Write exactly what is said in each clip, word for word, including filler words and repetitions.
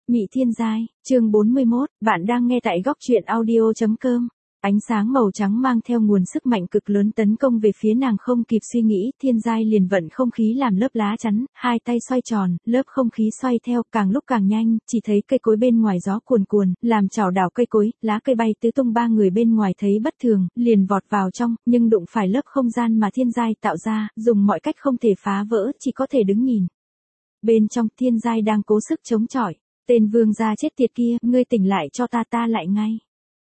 Mị Thiên Giai, chương bốn mươi mốt, bạn đang nghe tại góc truyện audio chấm com. Ánh sáng màu trắng mang theo nguồn sức mạnh cực lớn tấn công về phía nàng, không kịp suy nghĩ, Thiên Giai liền vận không khí làm lớp lá chắn, hai tay xoay tròn, lớp không khí xoay theo, càng lúc càng nhanh, chỉ thấy cây cối bên ngoài gió cuồn cuồn, làm chảo đảo cây cối, lá cây bay tứ tung. Ba người bên ngoài thấy bất thường, liền vọt vào trong, nhưng đụng phải lớp không gian mà Thiên Giai tạo ra, dùng mọi cách không thể phá vỡ, chỉ có thể đứng nhìn. Bên trong, Thiên Giai đang cố sức chống chọi. Tên vương gia chết tiệt kia, ngươi tỉnh lại cho ta, ta lại ngay.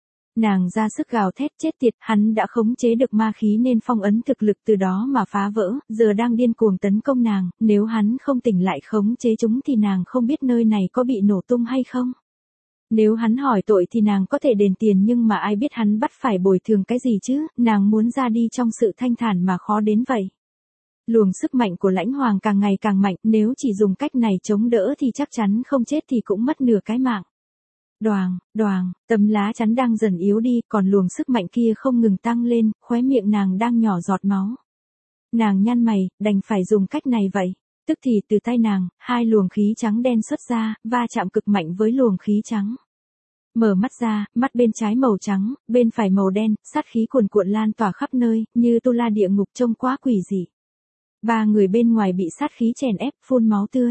Nàng ra sức gào thét, chết tiệt, hắn đã khống chế được ma khí nên phong ấn thực lực từ đó mà phá vỡ, giờ đang điên cuồng tấn công nàng, nếu hắn không tỉnh lại khống chế chúng thì nàng không biết nơi này có bị nổ tung hay không. Nếu hắn hỏi tội thì nàng có thể đền tiền, nhưng mà ai biết hắn bắt phải bồi thường cái gì chứ, nàng muốn ra đi trong sự thanh thản mà khó đến vậy. Luồng sức mạnh của Lãnh Hoàng càng ngày càng mạnh, nếu chỉ dùng cách này chống đỡ thì chắc chắn không chết thì cũng mất nửa cái mạng. Đoàng, đoàng, tấm lá chắn đang dần yếu đi, còn luồng sức mạnh kia không ngừng tăng lên, khóe miệng nàng đang nhỏ giọt máu. Nàng nhăn mày, đành phải dùng cách này vậy. Tức thì từ tay nàng, hai luồng khí trắng đen xuất ra, va chạm cực mạnh với luồng khí trắng. Mở mắt ra, mắt bên trái màu trắng, bên phải màu đen, sát khí cuồn cuộn lan tỏa khắp nơi, như tu la địa ngục, trông quá quỷ dị. Ba người bên ngoài bị sát khí chèn ép, phun máu tươi.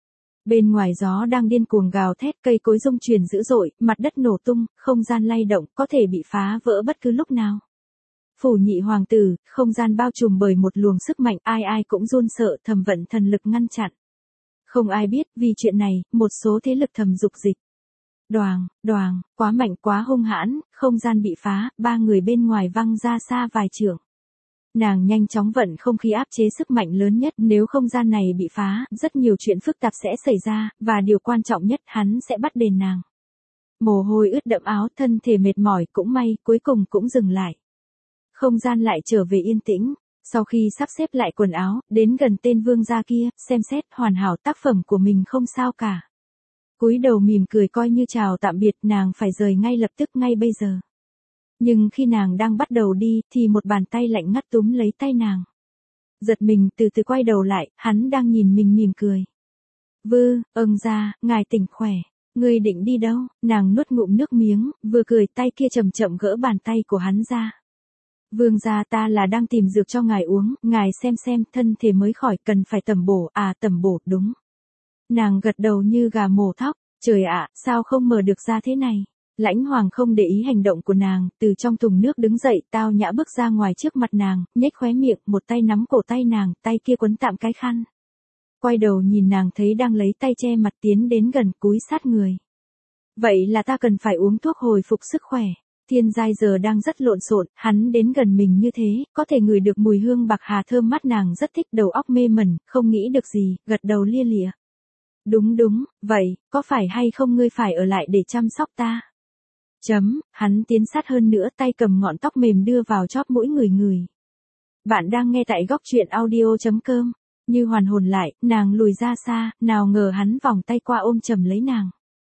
Bên ngoài gió đang điên cuồng gào thét, cây cối rung chuyển dữ dội, mặt đất nổ tung, không gian lay động, có thể bị phá vỡ bất cứ lúc nào. Phủ Nhị hoàng tử, không gian bao trùm bởi một luồng sức mạnh, ai ai cũng run sợ, thầm vận thần lực ngăn chặn. Không ai biết, vì chuyện này, một số thế lực thầm dục dịch. Đoàng, đoàng, quá mạnh quá hung hãn, không gian bị phá, ba người bên ngoài văng ra xa vài trượng. Nàng nhanh chóng vận không khí áp chế sức mạnh lớn nhất, nếu không gian này bị phá, rất nhiều chuyện phức tạp sẽ xảy ra, và điều quan trọng nhất, hắn sẽ bắt đền nàng. Mồ hôi ướt đẫm áo, thân thể mệt mỏi, cũng may, cuối cùng cũng dừng lại. Không gian lại trở về yên tĩnh, sau khi sắp xếp lại quần áo, đến gần tên vương gia kia, xem xét hoàn hảo tác phẩm của mình không sao cả. Cúi đầu mỉm cười coi như chào tạm biệt, nàng phải rời ngay lập tức, ngay bây giờ. Nhưng khi nàng đang bắt đầu đi, thì một bàn tay lạnh ngắt túm lấy tay nàng. Giật mình, từ từ quay đầu lại, hắn đang nhìn mình mỉm cười. Vư, âng ra, ngài tỉnh khỏe. Ngươi định đi đâu? Nàng nuốt ngụm nước miếng, vừa cười, tay kia chậm chậm gỡ bàn tay của hắn ra. Vương gia, ta là đang tìm dược cho ngài uống, ngài xem xem, thân thể mới khỏi, cần phải tẩm bổ, à tẩm bổ, đúng. Nàng gật đầu như gà mổ thóc, trời ạ, sao không mở được ra thế này? Lãnh Hoàng không để ý hành động của nàng, từ trong thùng nước đứng dậy, tao nhã bước ra ngoài trước mặt nàng, nhếch khóe miệng, một tay nắm cổ tay nàng, tay kia quấn tạm cái khăn. Quay đầu nhìn nàng thấy đang lấy tay che mặt, tiến đến gần, cúi sát người. Vậy là ta cần phải uống thuốc hồi phục sức khỏe. Thiên Giai giờ đang rất lộn xộn, hắn đến gần mình như thế, có thể ngửi được mùi hương bạc hà thơm mắt, nàng rất thích, đầu óc mê mẩn, không nghĩ được gì, gật đầu lia lịa. Đúng đúng, vậy, có phải hay không ngươi phải ở lại để chăm sóc ta? Chấm, hắn tiến sát hơn nữa, tay cầm ngọn tóc mềm đưa vào chóp mũi người người. Bạn đang nghe tại góc truyện audio chấm com. Như hoàn hồn lại, nàng lùi ra xa, nào ngờ hắn vòng tay qua ôm chầm lấy nàng.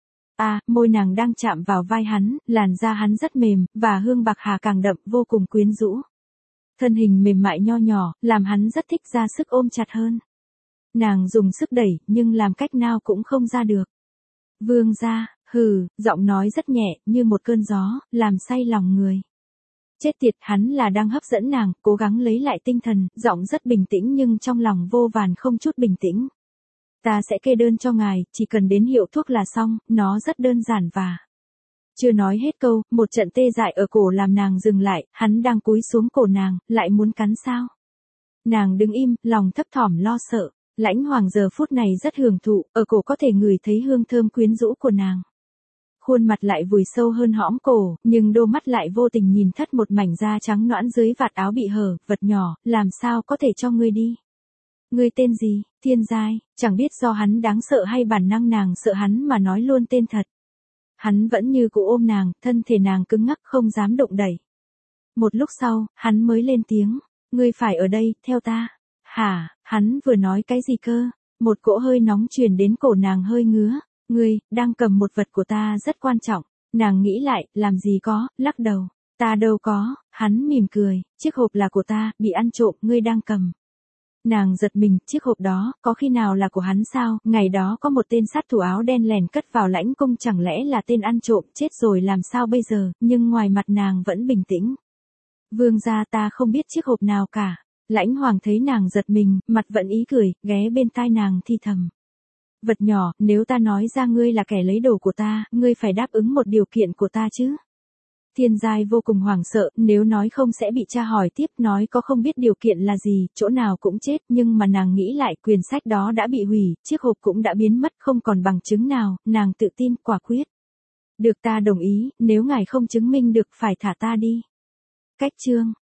À, môi nàng đang chạm vào vai hắn, làn da hắn rất mềm, và hương bạc hà càng đậm, vô cùng quyến rũ. Thân hình mềm mại nho nhỏ, làm hắn rất thích, ra sức ôm chặt hơn. Nàng dùng sức đẩy, nhưng làm cách nào cũng không ra được. Vương gia, hừ, giọng nói rất nhẹ, như một cơn gió, làm say lòng người. Chết tiệt, hắn là đang hấp dẫn nàng, cố gắng lấy lại tinh thần, giọng rất bình tĩnh nhưng trong lòng vô vàn không chút bình tĩnh. Ta sẽ kê đơn cho ngài, chỉ cần đến hiệu thuốc là xong, nó rất đơn giản và... Chưa nói hết câu, một trận tê dại ở cổ làm nàng dừng lại, hắn đang cúi xuống cổ nàng, lại muốn cắn sao? Nàng đứng im, lòng thấp thỏm lo sợ. Lãnh Hoàng giờ phút này rất hưởng thụ, ở cổ có thể ngửi thấy hương thơm quyến rũ của nàng. Khuôn mặt lại vùi sâu hơn hõm cổ, nhưng đôi mắt lại vô tình nhìn thất một mảnh da trắng nõn dưới vạt áo bị hở, vật nhỏ, làm sao có thể cho ngươi đi? Ngươi tên gì? Thiên Giai, chẳng biết do hắn đáng sợ hay bản năng nàng sợ hắn mà nói luôn tên thật. Hắn vẫn như cũ ôm nàng, thân thể nàng cứng ngắc không dám động đẩy. Một lúc sau, hắn mới lên tiếng, ngươi phải ở đây, theo ta. Hả, hắn vừa nói cái gì cơ? Một cỗ hơi nóng truyền đến cổ nàng hơi ngứa. Ngươi, đang cầm một vật của ta rất quan trọng. Nàng nghĩ lại, làm gì có, lắc đầu. Ta đâu có, hắn mỉm cười, chiếc hộp là của ta, bị ăn trộm, ngươi đang cầm. Nàng giật mình, chiếc hộp đó, có khi nào là của hắn sao, ngày đó có một tên sát thủ áo đen lèn cất vào lãnh cung chẳng lẽ là tên ăn trộm, chết rồi làm sao bây giờ, nhưng ngoài mặt nàng vẫn bình tĩnh. Vương gia ta không biết chiếc hộp nào cả. Lãnh Hoàng thấy nàng giật mình, mặt vẫn ý cười, ghé bên tai nàng thi thầm. Vật nhỏ, nếu ta nói ra ngươi là kẻ lấy đồ của ta, ngươi phải đáp ứng một điều kiện của ta chứ. Thiên Giai vô cùng hoảng sợ, nếu nói không sẽ bị tra hỏi tiếp, nói có không biết điều kiện là gì, chỗ nào cũng chết, nhưng mà nàng nghĩ lại quyển sách đó đã bị hủy, chiếc hộp cũng đã biến mất không còn bằng chứng nào, nàng tự tin, quả quyết. Được ta đồng ý, nếu ngài không chứng minh được phải thả ta đi. Cách chương